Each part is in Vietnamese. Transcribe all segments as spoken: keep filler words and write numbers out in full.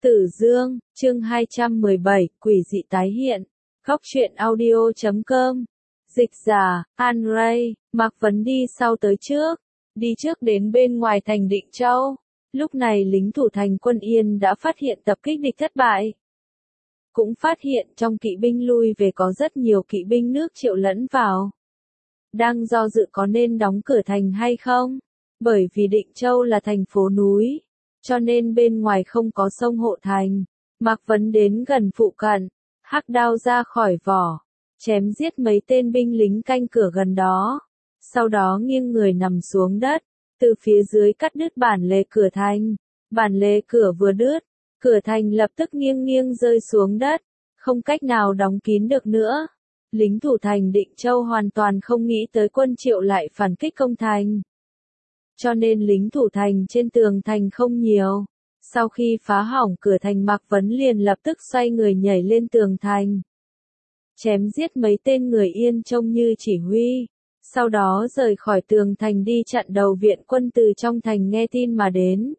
Tử Dương, chương hai trăm mười bảy, quỷ dị tái hiện. Góc truyện audio chấm com. Dịch giả, An Ray, Mạc Vấn đi sau tới trước. Đi trước đến bên ngoài thành Định Châu. Lúc này lính thủ thành quân Yên đã phát hiện tập kích địch thất bại. Cũng phát hiện trong kỵ binh lui về có rất nhiều kỵ binh nước Triệu lẫn vào. Đang do dự có nên đóng cửa thành hay không? Bởi vì Định Châu là thành phố núi, cho nên bên ngoài không có sông hộ thành. Mạc Vấn đến gần phụ cận, hắc đao ra khỏi vỏ, chém giết mấy tên binh lính canh cửa gần đó. Sau đó nghiêng người nằm xuống đất, từ phía dưới cắt đứt bản lề cửa thành. Bản lề cửa vừa đứt, cửa thành lập tức nghiêng nghiêng rơi xuống đất, không cách nào đóng kín được nữa. Lính thủ thành Định Châu hoàn toàn không nghĩ tới quân Triệu lại phản kích công thành. Cho nên lính thủ thành trên tường thành không nhiều. Sau khi phá hỏng cửa thành, Mạc Vấn liền lập tức xoay người nhảy lên tường thành. Chém giết mấy tên người Yên trông như chỉ huy. Sau đó rời khỏi tường thành đi chặn đầu viện quân từ trong thành nghe tin mà đến.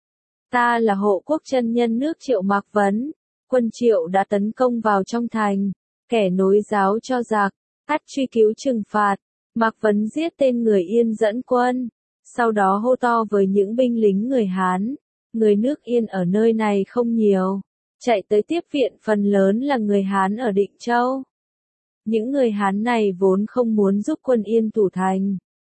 Ta là hộ quốc chân nhân nước Triệu Mạc Vấn. Quân Triệu đã tấn công vào trong thành. Kẻ nối giáo cho giặc, ắt truy cứu trừng phạt. Mạc Vấn giết tên người Yên dẫn quân. Sau đó hô to với những binh lính người Hán. Người nước Yên ở nơi này không nhiều. Chạy tới tiếp viện phần lớn là người Hán ở Định Châu. Những người Hán này vốn không muốn giúp quân Yên thủ thành.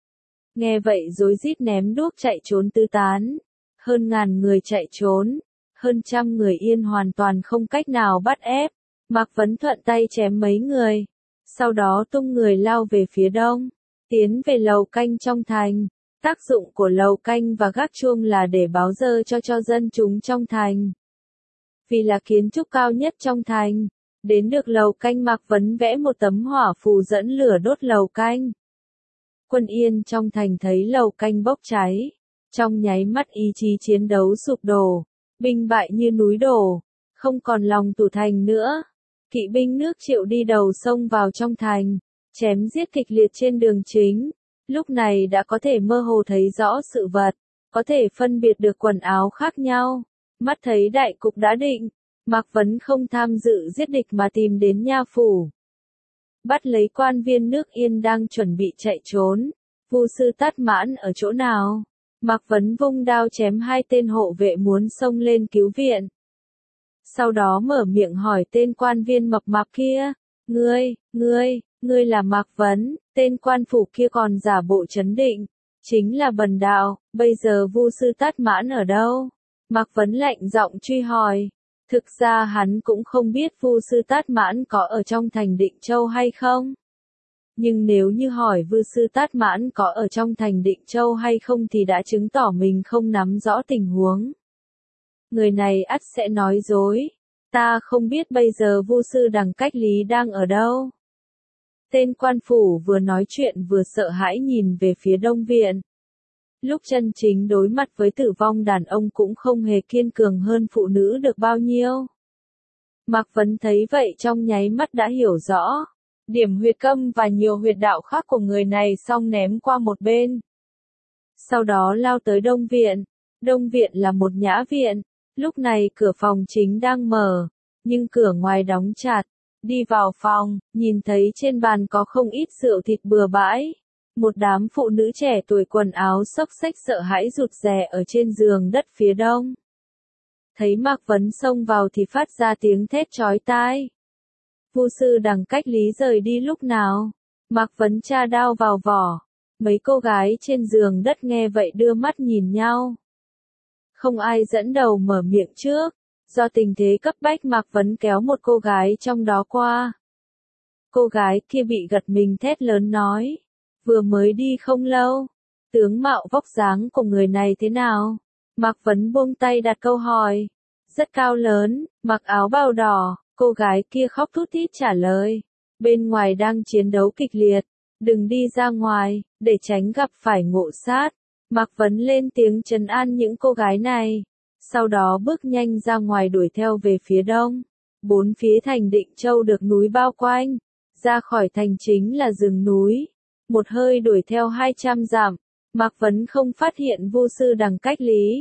Nghe vậy rối rít ném đuốc chạy trốn tứ tán. Hơn ngàn người chạy trốn. Hơn trăm người Yên hoàn toàn không cách nào bắt ép. Mạc Vấn thuận tay chém mấy người. Sau đó tung người lao về phía đông. Tiến về lầu canh trong thành. Tác dụng của lầu canh và gác chuông là để báo giờ cho cho dân chúng trong thành. Vì là kiến trúc cao nhất trong thành, đến được lầu canh, Mạc Vấn vẽ một tấm hỏa phù dẫn lửa đốt lầu canh. Quân Yên trong thành thấy lầu canh bốc cháy, trong nháy mắt ý chí chiến đấu sụp đổ, binh bại như núi đổ, không còn lòng thủ thành nữa. Kỵ binh nước Triệu đi đầu xông vào trong thành, chém giết kịch liệt trên đường chính. Lúc này đã có thể mơ hồ thấy rõ sự vật, có thể phân biệt được quần áo khác nhau. Mắt thấy đại cục đã định, Mạc Vấn không tham dự giết địch mà tìm đến nha phủ. Bắt lấy quan viên nước Yên đang chuẩn bị chạy trốn. Vu sư Tát Mãn ở chỗ nào? Mạc Vấn vung đao chém hai tên hộ vệ muốn xông lên cứu viện. Sau đó mở miệng hỏi tên quan viên mập mạp kia. Ngươi, ngươi, ngươi là Mạc Vấn. Tên quan phủ kia còn giả bộ trấn định. Chính là bần đạo, bây giờ Vu sư Tát Mãn ở đâu? Mạc Vấn lạnh giọng truy hỏi. Thực ra hắn cũng không biết Vu sư Tát Mãn có ở trong thành Định Châu hay không. Nhưng nếu như hỏi Vu sư Tát Mãn có ở trong thành Định Châu hay không thì đã chứng tỏ mình không nắm rõ tình huống. Người này ắt sẽ nói dối. Ta không biết bây giờ Vu sư Đằng Cách Lý đang ở đâu. Tên quan phủ vừa nói chuyện vừa sợ hãi nhìn về phía đông viện. Lúc chân chính đối mặt với tử vong, đàn ông cũng không hề kiên cường hơn phụ nữ được bao nhiêu. Mạc Vấn thấy vậy trong nháy mắt đã hiểu rõ. Điểm huyệt câm và nhiều huyệt đạo khác của người này xong ném qua một bên. Sau đó lao tới đông viện. Đông viện là một nhã viện. Lúc này cửa phòng chính đang mở, nhưng cửa ngoài đóng chặt. Đi vào phòng, nhìn thấy trên bàn có không ít rượu thịt bừa bãi. Một đám phụ nữ trẻ tuổi quần áo xốc xếch sợ hãi rụt rè ở trên giường đất phía đông. Thấy Mạc Vấn xông vào thì phát ra tiếng thét chói tai. Vu sư Đằng Cách Lý rời đi lúc nào? Mạc Vấn tra đao vào vỏ. Mấy cô gái trên giường đất nghe vậy đưa mắt nhìn nhau. Không ai dẫn đầu mở miệng trước. Do tình thế cấp bách, Mạc Vấn kéo một cô gái trong đó qua. Cô gái kia bị gật mình thét lớn nói. Vừa mới đi không lâu. Tướng mạo vóc dáng của người này thế nào? Mạc Vấn buông tay đặt câu hỏi. Rất cao lớn, mặc áo bào đỏ. Cô gái kia khóc thút thít trả lời. Bên ngoài đang chiến đấu kịch liệt. Đừng đi ra ngoài, để tránh gặp phải ngộ sát. Mạc Vấn lên tiếng trấn an những cô gái này. Sau đó bước nhanh ra ngoài đuổi theo về phía đông. Bốn phía thành Định Châu được núi bao quanh. Ra khỏi thành chính là rừng núi. Một hơi đuổi theo hai trăm dặm. Mạc Vấn không phát hiện Vu sư Đằng Cách Lý.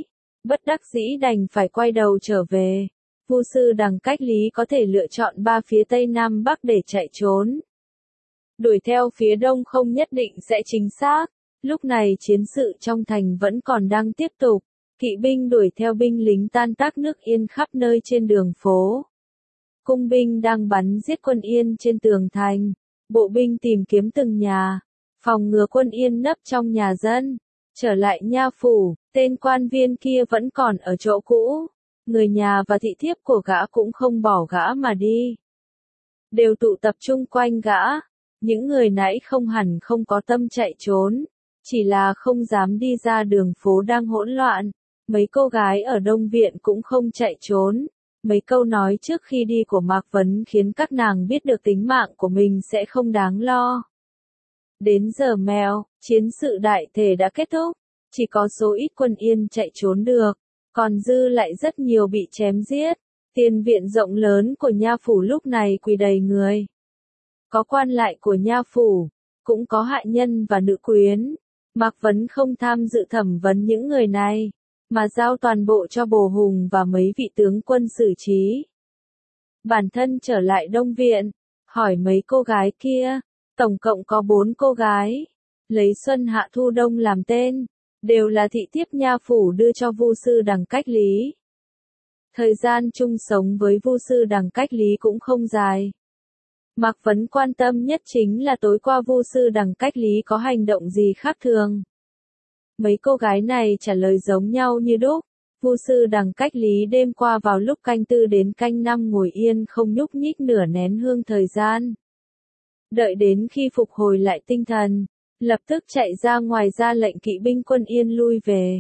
Bất đắc dĩ đành phải quay đầu trở về. Vu sư Đằng Cách Lý có thể lựa chọn ba phía Tây Nam Bắc để chạy trốn. Đuổi theo phía Đông không nhất định sẽ chính xác. Lúc này chiến sự trong thành vẫn còn đang tiếp tục. Kỵ binh đuổi theo binh lính tan tác nước Yên khắp nơi trên đường phố. Cung binh đang bắn giết quân Yên trên tường thành. Bộ binh tìm kiếm từng nhà, phòng ngừa quân Yên nấp trong nhà dân. Trở lại nha phủ, tên quan viên kia vẫn còn ở chỗ cũ. Người nhà và thị thiếp của gã cũng không bỏ gã mà đi. Đều tụ tập chung quanh gã. Những người nãy không hẳn không có tâm chạy trốn. Chỉ là không dám đi ra đường phố đang hỗn loạn. Mấy cô gái ở Đông Viện cũng không chạy trốn. Mấy câu nói trước khi đi của Mạc Vấn khiến các nàng biết được tính mạng của mình sẽ không đáng lo. Đến giờ mèo, chiến sự đại thể đã kết thúc. Chỉ có số ít quân Yên chạy trốn được. Còn dư lại rất nhiều bị chém giết. Tiền viện rộng lớn của nha phủ lúc này quỳ đầy người. Có quan lại của nha phủ, cũng có hạ nhân và nữ quyến. Mạc Vấn không tham dự thẩm vấn những người này, mà giao toàn bộ cho Bồ Hùng và mấy vị tướng quân xử trí. Bản thân trở lại Đông Viện, hỏi mấy cô gái kia, tổng cộng có bốn cô gái, lấy Xuân Hạ Thu Đông làm tên, đều là thị thiếp nha phủ đưa cho Vu sư Đằng Cách Lý. Thời gian chung sống với Vu sư Đằng Cách Lý cũng không dài. Mạc Vấn quan tâm nhất chính là tối qua Vu sư Đằng Cách Lý có hành động gì khác thường. Mấy cô gái này trả lời giống nhau như đúc. Vu sư Đằng Cách Lý đêm qua vào lúc canh tư đến canh năm ngồi yên không nhúc nhích nửa nén hương thời gian. Đợi đến khi phục hồi lại tinh thần, lập tức chạy ra ngoài ra lệnh kỵ binh quân Yên lui về.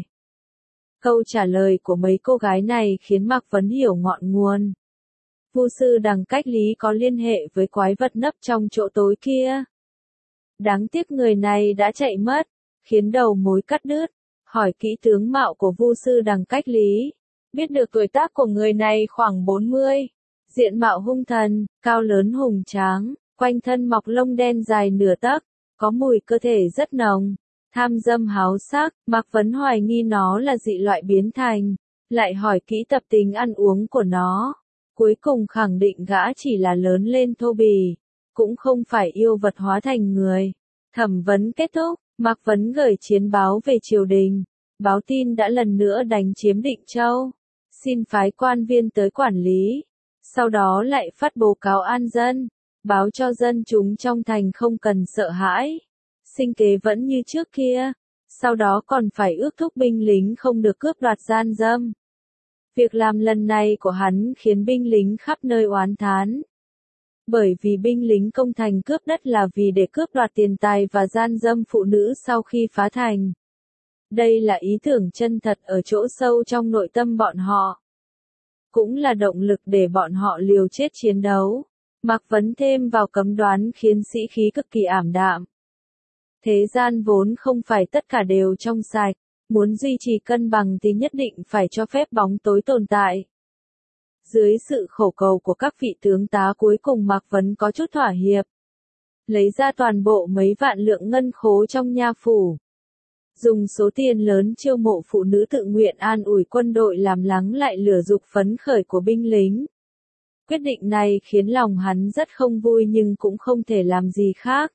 Câu trả lời của mấy cô gái này khiến Mạc Vấn hiểu ngọn nguồn. Vu sư Đằng Cách Lý có liên hệ với quái vật nấp trong chỗ tối kia. Đáng tiếc người này đã chạy mất, khiến đầu mối cắt đứt. Hỏi kỹ tướng mạo của Vu sư Đằng Cách Lý, biết được tuổi tác của người này khoảng bốn mươi. Diện mạo hung thần, cao lớn hùng tráng, quanh thân mọc lông đen dài nửa tấc, có mùi cơ thể rất nồng, tham dâm háo sắc. Mạc Vấn hoài nghi nó là dị loại biến thành, lại hỏi kỹ tập tính ăn uống của nó. Cuối cùng khẳng định gã chỉ là lớn lên thô bì, cũng không phải yêu vật hóa thành người. Thẩm vấn kết thúc, Mạc Vấn gửi chiến báo về triều đình, báo tin đã lần nữa đánh chiếm Định Châu, xin phái quan viên tới quản lý, sau đó lại phát bố cáo an dân, báo cho dân chúng trong thành không cần sợ hãi, sinh kế vẫn như trước kia, sau đó còn phải ước thúc binh lính không được cướp đoạt gian dâm. Việc làm lần này của hắn khiến binh lính khắp nơi oán thán. Bởi vì binh lính công thành cướp đất là vì để cướp đoạt tiền tài và gian dâm phụ nữ sau khi phá thành. Đây là ý tưởng chân thật ở chỗ sâu trong nội tâm bọn họ. Cũng là động lực để bọn họ liều chết chiến đấu. Mạc Vấn thêm vào cấm đoán khiến sĩ khí cực kỳ ảm đạm. Thế gian vốn không phải tất cả đều trong sạch. Muốn duy trì cân bằng thì nhất định phải cho phép bóng tối tồn tại. Dưới sự khổ cầu của các vị tướng tá cuối cùng Mạc Vấn có chút thỏa hiệp. Lấy ra toàn bộ mấy vạn lượng ngân khố trong nha phủ. Dùng số tiền lớn chiêu mộ phụ nữ tự nguyện an ủi quân đội làm lắng lại lửa dục phấn khởi của binh lính. Quyết định này khiến lòng hắn rất không vui nhưng cũng không thể làm gì khác.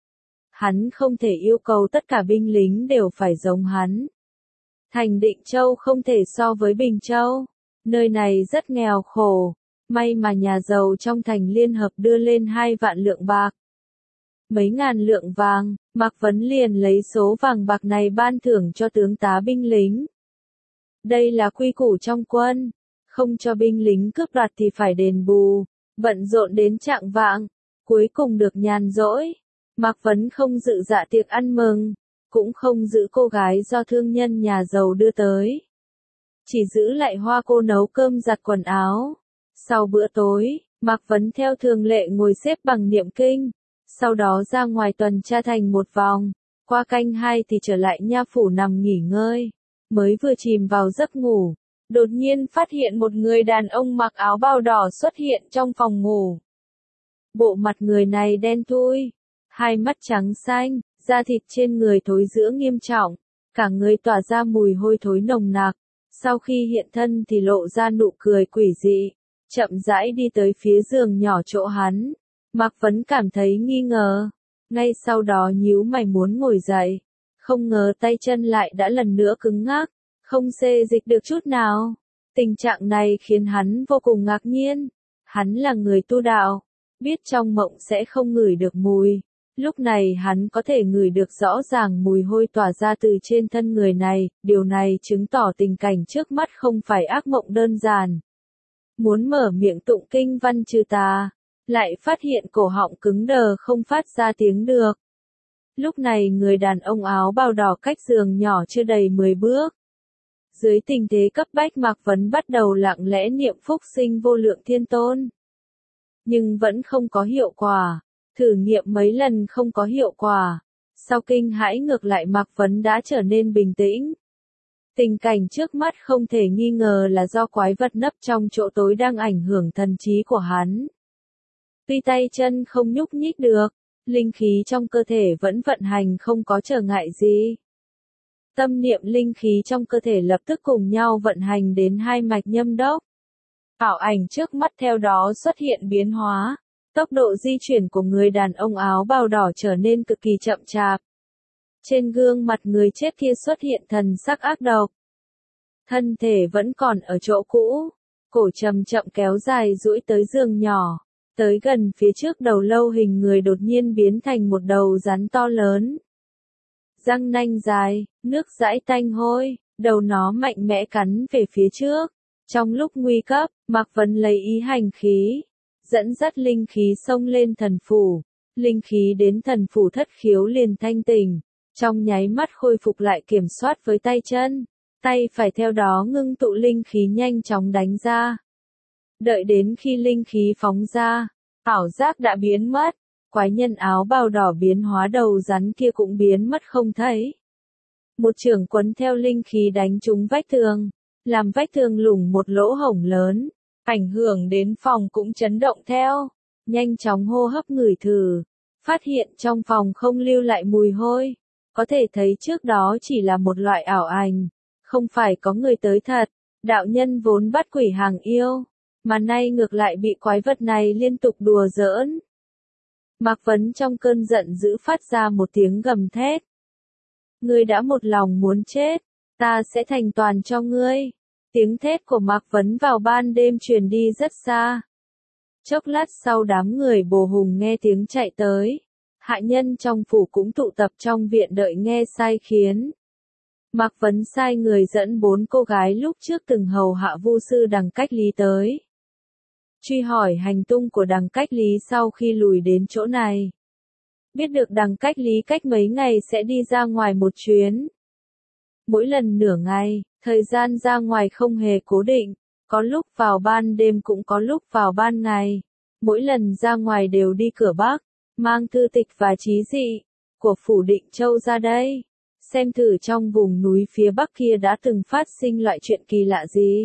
Hắn không thể yêu cầu tất cả binh lính đều phải giống hắn. Thành Định Châu không thể so với Bình Châu. Nơi này rất nghèo khổ. May mà nhà giàu trong thành liên hợp đưa lên hai vạn lượng bạc. Mấy ngàn lượng vàng, Mạc Vấn liền lấy số vàng bạc này ban thưởng cho tướng tá binh lính. Đây là quy củ trong quân. Không cho binh lính cướp đoạt thì phải đền bù. Bận rộn đến chạng vạng. Cuối cùng được nhàn rỗi. Mạc Vấn không dự dạ tiệc ăn mừng. Cũng không giữ cô gái do thương nhân nhà giàu đưa tới. Chỉ giữ lại Hoa cô nấu cơm giặt quần áo. Sau bữa tối, Mạc Vấn theo thường lệ ngồi xếp bằng niệm kinh. Sau đó ra ngoài tuần tra thành một vòng. Qua canh hai thì trở lại nha phủ nằm nghỉ ngơi. Mới vừa chìm vào giấc ngủ. Đột nhiên phát hiện một người đàn ông mặc áo bào đỏ xuất hiện trong phòng ngủ. Bộ mặt người này đen thui. Hai mắt trắng xanh. Da thịt trên người thối rữa nghiêm trọng, cả người tỏa ra mùi hôi thối nồng nặc, Sau khi hiện thân thì lộ ra nụ cười quỷ dị, chậm rãi đi tới phía giường nhỏ chỗ hắn. Mạc Vấn cảm thấy nghi ngờ, ngay sau đó nhíu mày muốn ngồi dậy, không ngờ tay chân lại đã lần nữa cứng ngắc, không xê dịch được chút nào. Tình trạng này khiến hắn vô cùng ngạc nhiên. Hắn là người tu đạo, biết trong mộng sẽ không ngửi được mùi. Lúc này hắn có thể ngửi được rõ ràng mùi hôi tỏa ra từ trên thân người này, điều này chứng tỏ tình cảnh trước mắt không phải ác mộng đơn giản. Muốn mở miệng tụng kinh văn trừ tà, lại phát hiện cổ họng cứng đờ không phát ra tiếng được. Lúc này người đàn ông áo bào đỏ cách giường nhỏ chưa đầy mười bước. Dưới tình thế cấp bách Mạc Vấn bắt đầu lặng lẽ niệm phúc sinh vô lượng thiên tôn. Nhưng vẫn không có hiệu quả. Thử nghiệm mấy lần không có hiệu quả. Sau kinh hãi ngược lại Mạc Vấn đã trở nên bình tĩnh. Tình cảnh trước mắt không thể nghi ngờ là do quái vật nấp trong chỗ tối đang ảnh hưởng thần trí của hắn. Tuy tay chân không nhúc nhích được, linh khí trong cơ thể vẫn vận hành không có trở ngại gì. Tâm niệm linh khí trong cơ thể lập tức cùng nhau vận hành đến hai mạch nhâm đốc. Ảo ảnh trước mắt theo đó xuất hiện biến hóa. Tốc độ di chuyển của người đàn ông áo bào đỏ trở nên cực kỳ chậm chạp. Trên gương mặt người chết kia xuất hiện thần sắc ác độc. Thân thể vẫn còn ở chỗ cũ, cổ chậm chậm kéo dài duỗi tới giường nhỏ, tới gần phía trước đầu lâu hình người đột nhiên biến thành một đầu rắn to lớn. Răng nanh dài, nước dãi tanh hôi, đầu nó mạnh mẽ cắn về phía trước. Trong lúc nguy cấp, Mạc Vấn lấy ý hành khí, dẫn dắt linh khí xông lên thần phủ. Linh khí đến thần phủ thất khiếu liền thanh tỉnh, trong nháy mắt khôi phục lại kiểm soát với tay chân. Tay phải theo đó ngưng tụ linh khí nhanh chóng đánh ra. Đợi đến khi linh khí phóng ra, ảo giác đã biến mất. Quái nhân áo bào đỏ biến hóa đầu rắn kia cũng biến mất không thấy. Một chưởng quấn theo linh khí đánh trúng vách tường, làm vách tường lủng một lỗ hổng lớn, ảnh hưởng đến phòng cũng chấn động theo. Nhanh chóng hô hấp ngửi thử, phát hiện trong phòng không lưu lại mùi hôi, có thể thấy trước đó chỉ là một loại ảo ảnh, không phải có người tới thật. Đạo nhân vốn bắt quỷ hàng yêu, mà nay ngược lại bị quái vật này liên tục đùa giỡn. Mạc Vấn trong cơn giận dữ phát ra một tiếng gầm thét. Ngươi đã một lòng muốn chết, ta sẽ thành toàn cho ngươi. Tiếng thét của Mạc Vấn vào ban đêm truyền đi rất xa. Chốc lát sau đám người Bồ Hùng nghe tiếng chạy tới. Hạ nhân trong phủ cũng tụ tập trong viện đợi nghe sai khiến. Mạc Vấn sai người dẫn bốn cô gái lúc trước từng hầu hạ Vu sư Đằng Cách Lý tới. Truy hỏi hành tung của Đằng Cách Lý sau khi lùi đến chỗ này. Biết được Đằng Cách Lý cách mấy ngày sẽ đi ra ngoài một chuyến. Mỗi lần nửa ngày, thời gian ra ngoài không hề cố định, có lúc vào ban đêm cũng có lúc vào ban ngày. Mỗi lần ra ngoài đều đi cửa Bắc, mang thư tịch và trí dị của phủ Định Châu ra đây. Xem thử trong vùng núi phía Bắc kia đã từng phát sinh loại chuyện kỳ lạ gì.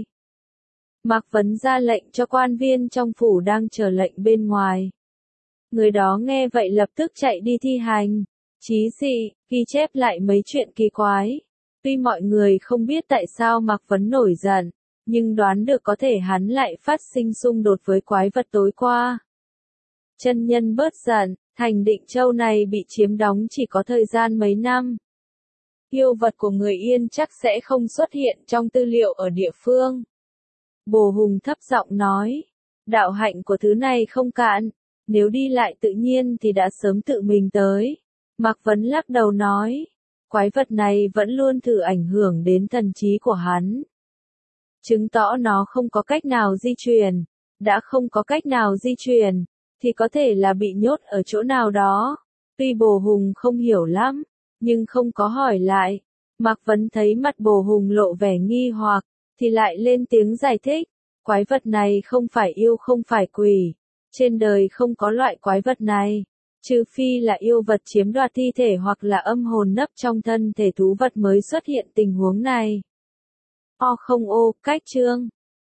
Mạc Vấn ra lệnh cho quan viên trong phủ đang chờ lệnh bên ngoài. Người đó nghe vậy lập tức chạy đi thi hành, trí dị, ghi chép lại mấy chuyện kỳ quái. Tuy mọi người không biết tại sao Mạc Vấn nổi giận, nhưng đoán được có thể hắn lại phát sinh xung đột với quái vật tối qua. Chân nhân bớt giận, thành Định Châu này bị chiếm đóng chỉ có thời gian mấy năm. Yêu vật của người Yên chắc sẽ không xuất hiện trong tư liệu ở địa phương. Bồ Hùng thấp giọng nói, đạo hạnh của thứ này không cạn, nếu đi lại tự nhiên thì đã sớm tự mình tới. Mạc Vấn lắc đầu nói, quái vật này vẫn luôn thử ảnh hưởng đến thần trí của hắn. Chứng tỏ nó không có cách nào di chuyển, đã không có cách nào di chuyển, thì có thể là bị nhốt ở chỗ nào đó. Tuy Bồ Hùng không hiểu lắm, nhưng không có hỏi lại. Mạc Vấn thấy mặt Bồ Hùng lộ vẻ nghi hoặc, thì lại lên tiếng giải thích. Quái vật này không phải yêu không phải quỷ. Trên đời không có loại quái vật này. Trừ phi là yêu vật chiếm đoạt thi thể hoặc là âm hồn nấp trong thân thể thú vật mới xuất hiện tình huống này. O không ô, cách chương.